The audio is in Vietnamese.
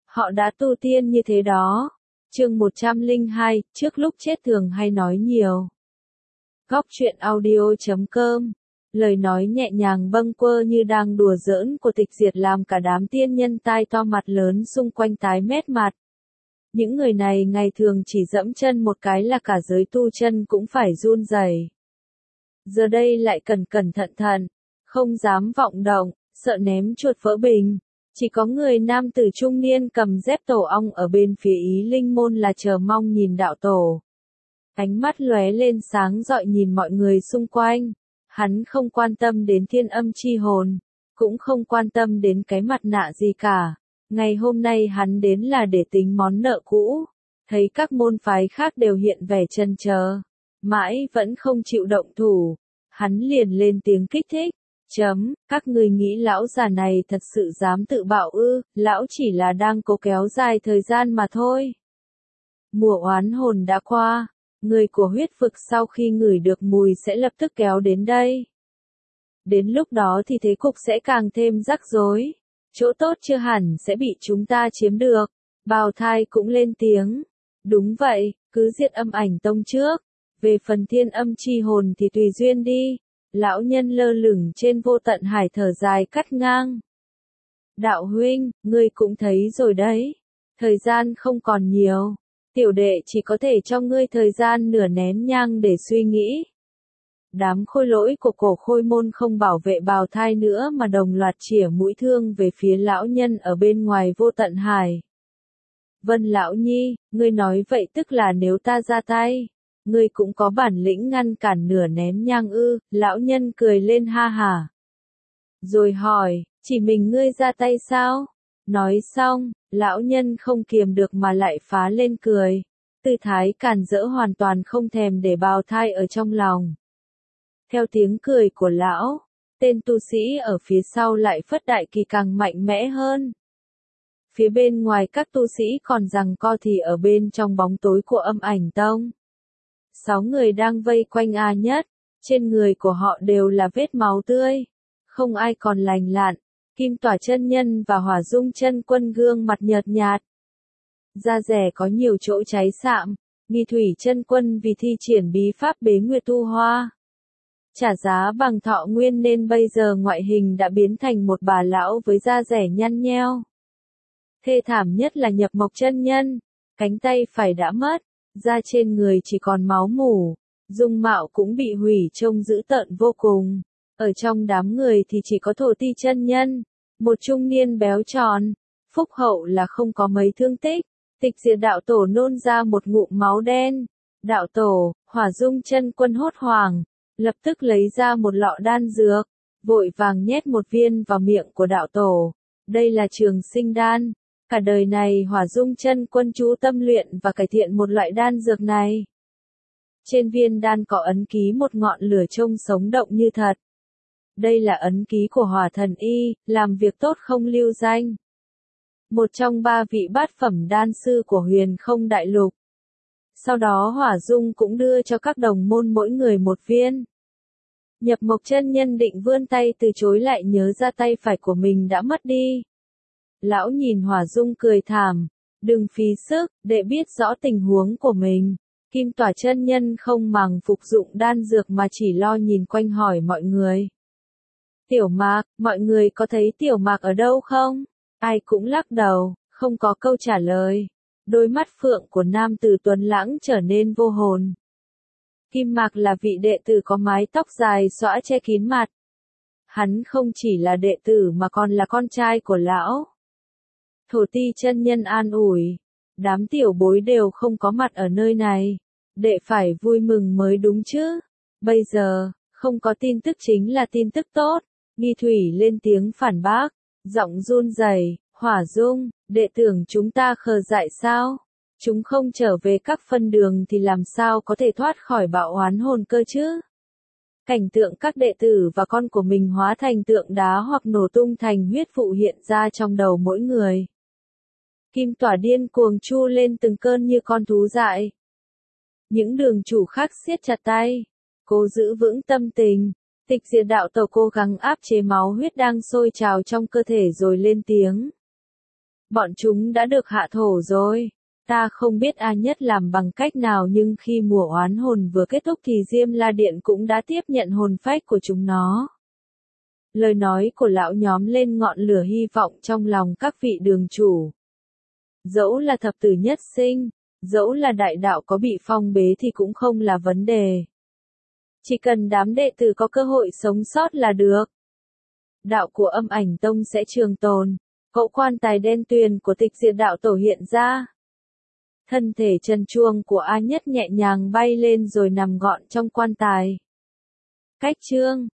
Họ đã tu tiên như thế đó. Chương 102, trước lúc chết thường hay nói nhiều. Góc truyện audio.com. Lời nói nhẹ nhàng bâng quơ như đang đùa giỡn của Tịch Diệt làm cả đám tiên nhân tai to mặt lớn xung quanh tái mét mặt. Những người này ngày thường chỉ dẫm chân một cái là cả giới tu chân cũng phải run rẩy. Giờ đây lại cẩn cẩn thận thận, không dám vọng động, sợ ném chuột vỡ bình. Chỉ có người nam tử trung niên cầm dép tổ ong ở bên phía Ý Linh Môn là chờ mong nhìn đạo tổ. Ánh mắt lóe lên sáng rọi nhìn mọi người xung quanh. Hắn không quan tâm đến thiên âm chi hồn, cũng không quan tâm đến cái mặt nạ gì cả. Ngày hôm nay hắn đến là để tính món nợ cũ. Thấy các môn phái khác đều hiện vẻ chần chờ, mãi vẫn không chịu động thủ. Hắn liền lên tiếng kích thích. Các người nghĩ lão già này thật sự dám tự bạo ư? Lão chỉ là đang cố kéo dài thời gian mà thôi. Mùa oán hồn đã qua, người của huyết vực sau khi ngửi được mùi sẽ lập tức kéo đến đây. Đến lúc đó thì thế cục sẽ càng thêm rắc rối. Chỗ tốt chưa hẳn sẽ bị chúng ta chiếm được. Bào Thai cũng lên tiếng. Đúng vậy, cứ diệt Âm Ảnh Tông trước. Về phần thiên âm chi hồn thì tùy duyên đi. Lão nhân lơ lửng trên vô tận hải thở dài cắt ngang. Đạo huynh, ngươi cũng thấy rồi đấy. Thời gian không còn nhiều. Tiểu đệ chỉ có thể cho ngươi thời gian nửa nén nhang để suy nghĩ. Đám khôi lỗi của cổ khôi môn không bảo vệ Bào Thai nữa mà đồng loạt chĩa mũi thương về phía lão nhân ở bên ngoài vô tận hải. Vân lão nhi, ngươi nói vậy tức là nếu ta ra tay, ngươi cũng có bản lĩnh ngăn cản nửa nén nhang ư? Lão nhân cười lên ha hả. Rồi hỏi, chỉ mình ngươi ra tay sao? Nói xong, lão nhân không kiềm được mà lại phá lên cười. Tư thái càn rỡ hoàn toàn không thèm để Bào Thai ở trong lòng. Theo tiếng cười của lão, tên tu sĩ ở phía sau lại phất đại kỳ càng mạnh mẽ hơn. Phía bên ngoài các tu sĩ còn giằng co thì ở bên trong bóng tối của Âm Ảnh Tông. 6 người đang vây quanh A Nhất, trên người của họ đều là vết máu tươi, không ai còn lành lặn. Kim Tỏa chân nhân và Hỏa Dung chân quân gương mặt nhợt nhạt. Da rẻ có nhiều chỗ cháy sạm, Nghi Thủy chân quân vì thi triển bí pháp bế nguyệt tu hoa. Trả giá bằng thọ nguyên nên bây giờ ngoại hình đã biến thành một bà lão với da rẻ nhăn nheo. Thê thảm nhất là Nhập Mộc chân nhân, cánh tay phải đã mất, da trên người chỉ còn máu mủ, dung mạo cũng bị hủy trông dữ tợn vô cùng. Ở trong đám người thì chỉ có Thổ Ti chân nhân, một trung niên béo tròn, phúc hậu là không có mấy thương tích. Tịch Diệt đạo tổ nôn ra một ngụm máu đen. Đạo tổ, Hỏa Dung chân quân hốt hoảng, lập tức lấy ra một lọ đan dược, vội vàng nhét một viên vào miệng của đạo tổ. Đây là trường sinh đan. Cả đời này Hỏa Dung chân quân chú tâm luyện và cải thiện một loại đan dược này. Trên viên đan có ấn ký một ngọn lửa trông sống động như thật. Đây là ấn ký của Hỏa Thần Y, làm việc tốt không lưu danh. Một trong 3 vị bát phẩm đan sư của Huyền Không Đại Lục. Sau đó Hỏa Dung cũng đưa cho các đồng môn mỗi người một viên. Nhập Mộc chân nhân định vươn tay từ chối lại nhớ ra tay phải của mình đã mất đi. Lão nhìn Hỏa Dung cười thảm, đừng phí sức, để biết rõ tình huống của mình. Kim Tỏa chân nhân không màng phục dụng đan dược mà chỉ lo nhìn quanh hỏi mọi người. Tiểu Mạc, mọi người có thấy Tiểu Mạc ở đâu không? Ai cũng lắc đầu, không có câu trả lời. Đôi mắt phượng của nam tử tuấn lãng trở nên vô hồn. Kim Mạc là vị đệ tử có mái tóc dài xõa che kín mặt. Hắn không chỉ là đệ tử mà còn là con trai của lão. Thổ Ti chân nhân an ủi. Đám tiểu bối đều không có mặt ở nơi này. Đệ phải vui mừng mới đúng chứ. Bây giờ, không có tin tức chính là tin tức tốt. Nghi Thủy lên tiếng phản bác. Giọng run rẩy, Hỏa Dung, đệ tưởng chúng ta khờ dại sao? Chúng không trở về các phân đường thì làm sao có thể thoát khỏi bạo oán hồn cơ chứ? Cảnh tượng các đệ tử và con của mình hóa thành tượng đá hoặc nổ tung thành huyết vụ hiện ra trong đầu mỗi người. Kim Tỏa điên cuồng chu lên từng cơn như con thú dại. Những đường chủ khác siết chặt tay, cố giữ vững tâm tình. Tịch Diệt đạo tổ cố gắng áp chế máu huyết đang sôi trào trong cơ thể rồi lên tiếng. Bọn chúng đã được hạ thổ rồi. Ta không biết A Nhất làm bằng cách nào nhưng khi mùa oán hồn vừa kết thúc thì Diêm La Điện cũng đã tiếp nhận hồn phách của chúng nó. Lời nói của lão nhóm lên ngọn lửa hy vọng trong lòng các vị đường chủ. Dẫu là thập tử nhất sinh, dẫu là đại đạo có bị phong bế thì cũng không là vấn đề. Chỉ cần đám đệ tử có cơ hội sống sót là được. Đạo của Âm Ảnh Tông sẽ trường tồn. Cỗ quan tài đen tuyền của Tịch Diệt Đạo Tổ hiện ra. Thân thể trần truồng của A Nhất nhẹ nhàng bay lên rồi nằm gọn trong quan tài. Cách chương